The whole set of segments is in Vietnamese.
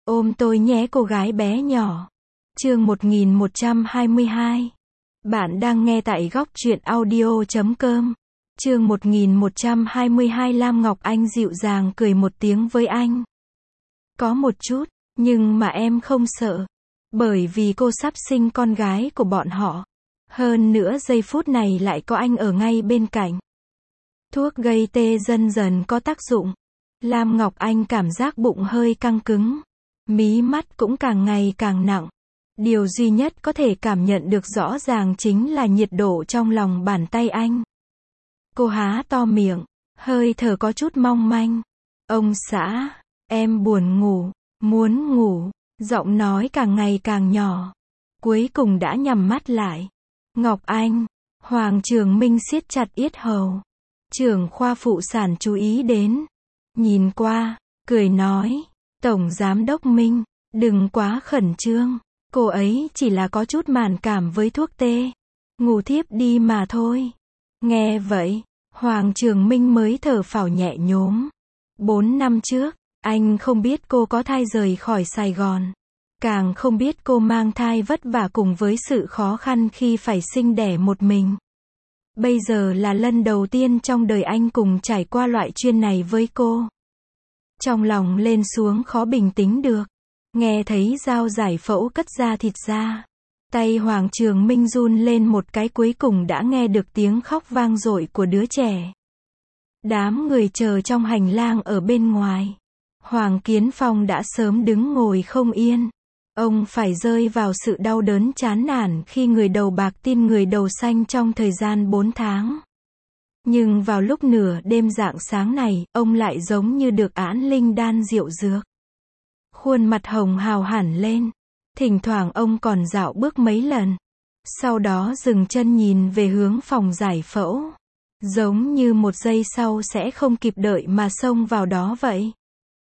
Ôm tôi nhé cô gái bé nhỏ. Chương 1122. Bạn đang nghe tại góc truyện audio.com. Chương 1122. Lam Ngọc Anh dịu dàng cười một tiếng với anh. Có một chút, nhưng mà em không sợ. Bởi vì cô sắp sinh con gái của bọn họ. Hơn nữa giây phút này lại có anh ở ngay bên cạnh. Thuốc gây tê dần dần có tác dụng. Lam Ngọc Anh cảm giác bụng hơi căng cứng. Mí mắt cũng càng ngày càng nặng. Điều duy nhất có thể cảm nhận được rõ ràng chính là nhiệt độ trong lòng bàn tay anh. Cô há to miệng, hơi thở có chút mong manh. Ông xã, em buồn ngủ, muốn ngủ, giọng nói càng ngày càng nhỏ. Cuối cùng đã nhắm mắt lại. Ngọc Anh, Hoàng Trường Minh siết chặt yết hầu. Trưởng khoa phụ sản chú ý đến. Nhìn qua, cười nói. Tổng Giám đốc Minh, đừng quá khẩn trương. Cô ấy chỉ là có chút màn cảm với thuốc tê. Ngủ thiếp đi mà thôi. Nghe vậy, Hoàng Trường Minh mới thở phào nhẹ nhõm. 4 năm trước, anh không biết cô có thai rời khỏi Sài Gòn. Càng không biết cô mang thai vất vả cùng với sự khó khăn khi phải sinh đẻ một mình. Bây giờ là lần đầu tiên trong đời anh cùng trải qua loại chuyện này với cô. Trong lòng lên xuống khó bình tĩnh được. Nghe thấy dao giải phẫu cất ra thịt ra. Tay Hoàng Trường Minh run lên một cái, cuối cùng đã nghe được tiếng khóc vang dội của đứa trẻ. Đám người chờ trong hành lang ở bên ngoài. Hoàng Kiến Phong đã sớm đứng ngồi không yên. Ông phải rơi vào sự đau đớn chán nản khi người đầu bạc tin người đầu xanh trong thời gian 4 tháng. Nhưng vào lúc nửa đêm rạng sáng này, ông lại giống như được án linh đan rượu dược. Khuôn mặt hồng hào hẳn lên. Thỉnh thoảng ông còn dạo bước mấy lần. Sau đó dừng chân nhìn về hướng phòng giải phẫu. Giống như một giây sau sẽ không kịp đợi mà xông vào đó vậy.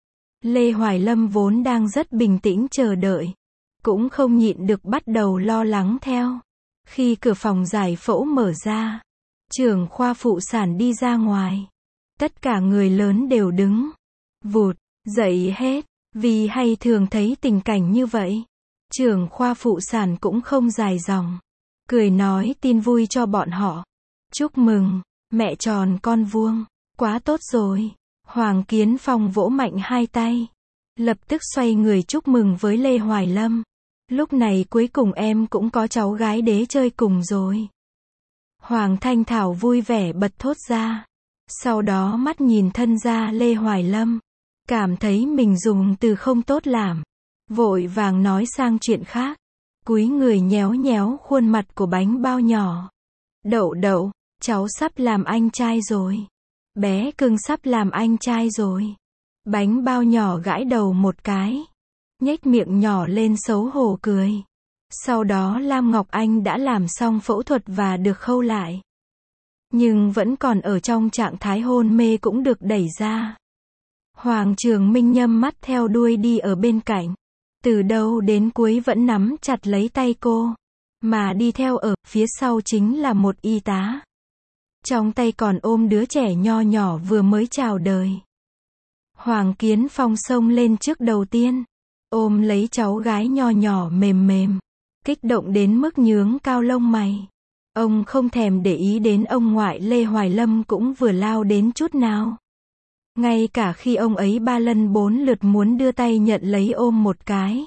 Lê Hoài Lâm vốn đang rất bình tĩnh chờ đợi. Cũng không nhịn được bắt đầu lo lắng theo. Khi cửa phòng giải phẫu mở ra, trưởng khoa phụ sản đi ra ngoài. Tất cả người lớn đều đứng vụt dậy hết, vì hay thường thấy tình cảnh như vậy. Trưởng khoa phụ sản cũng không dài dòng, cười nói tin vui cho bọn họ. Chúc mừng, mẹ tròn con vuông, quá tốt rồi. Hoàng Kiến Phong vỗ mạnh hai tay, lập tức xoay người chúc mừng với Lê Hoài Lâm. Lúc này cuối cùng em cũng có cháu gái đế chơi cùng rồi. Hoàng Thanh Thảo vui vẻ bật thốt ra. Sau đó mắt nhìn thân gia Lê Hoài Lâm. Cảm thấy mình dùng từ không tốt làm. Vội vàng nói sang chuyện khác. Cúi người nhéo nhéo khuôn mặt của bánh bao nhỏ. Đậu đậu, cháu sắp làm anh trai rồi. Bé cưng sắp làm anh trai rồi. Bánh bao nhỏ gãi đầu một cái. Nhếch miệng nhỏ lên xấu hổ cười. Sau đó Lam Ngọc Anh đã làm xong phẫu thuật và được khâu lại. Nhưng vẫn còn ở trong trạng thái hôn mê cũng được đẩy ra. Hoàng Trường Minh nhắm mắt theo đuôi đi ở bên cạnh. Từ đầu đến cuối vẫn nắm chặt lấy tay cô. Mà đi theo ở phía sau chính là một y tá. Trong tay còn ôm đứa trẻ nho nhỏ vừa mới chào đời. Hoàng Kiến Phong xông lên trước đầu tiên. Ôm lấy cháu gái nho nhỏ mềm mềm. Kích động đến mức nhướng cao lông mày. Ông không thèm để ý đến ông ngoại Lê Hoài Lâm cũng vừa lao đến chút nào. Ngay cả khi ông ấy 3 lần 4 lượt muốn đưa tay nhận lấy ôm một cái.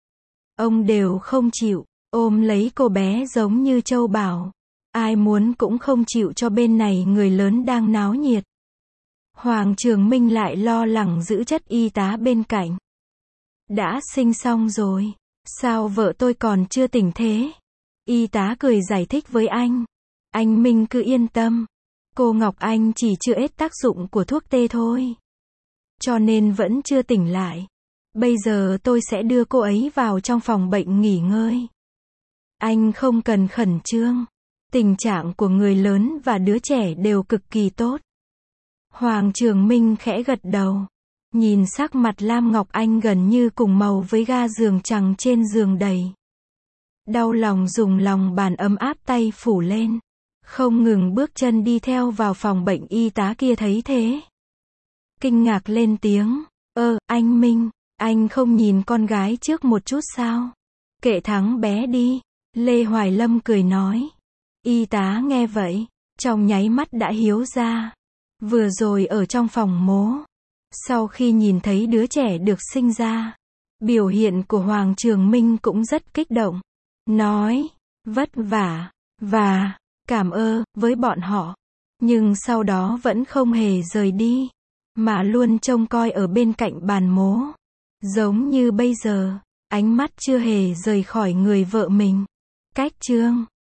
Ông đều không chịu, ôm lấy cô bé giống như châu bảo. Ai muốn cũng không chịu cho bên này người lớn đang náo nhiệt. Hoàng Trường Minh lại lo lắng giữ chất y tá bên cạnh. Đã sinh xong rồi. Sao vợ tôi còn chưa tỉnh thế? Y tá cười giải thích với anh. Anh Minh cứ yên tâm. Cô Ngọc Anh chỉ chưa hết tác dụng của thuốc tê thôi. Cho nên vẫn chưa tỉnh lại. Bây giờ tôi sẽ đưa cô ấy vào trong phòng bệnh nghỉ ngơi. Anh không cần khẩn trương. Tình trạng của người lớn và đứa trẻ đều cực kỳ tốt. Hoàng Trường Minh khẽ gật đầu. Nhìn sắc mặt Lam Ngọc Anh gần như cùng màu với ga giường chằng trên giường đầy. Đau lòng dùng lòng bàn ấm áp tay phủ lên. Không ngừng bước chân đi theo vào phòng bệnh. Y tá kia thấy thế. Kinh ngạc lên tiếng. Anh Minh, Anh không nhìn con gái trước một chút sao? Kệ thắng bé đi. Lê Hoài Lâm cười nói. Y tá nghe vậy, trong nháy mắt đã hiếu ra. Vừa rồi ở trong phòng mổ, sau khi nhìn thấy đứa trẻ được sinh ra, biểu hiện của Hoàng Trường Minh cũng rất kích động. Nói, vất vả, và cảm ơn với bọn họ. Nhưng sau đó vẫn không hề rời đi, mà luôn trông coi ở bên cạnh bàn mổ. Giống như bây giờ, ánh mắt chưa hề rời khỏi người vợ mình. Cách chương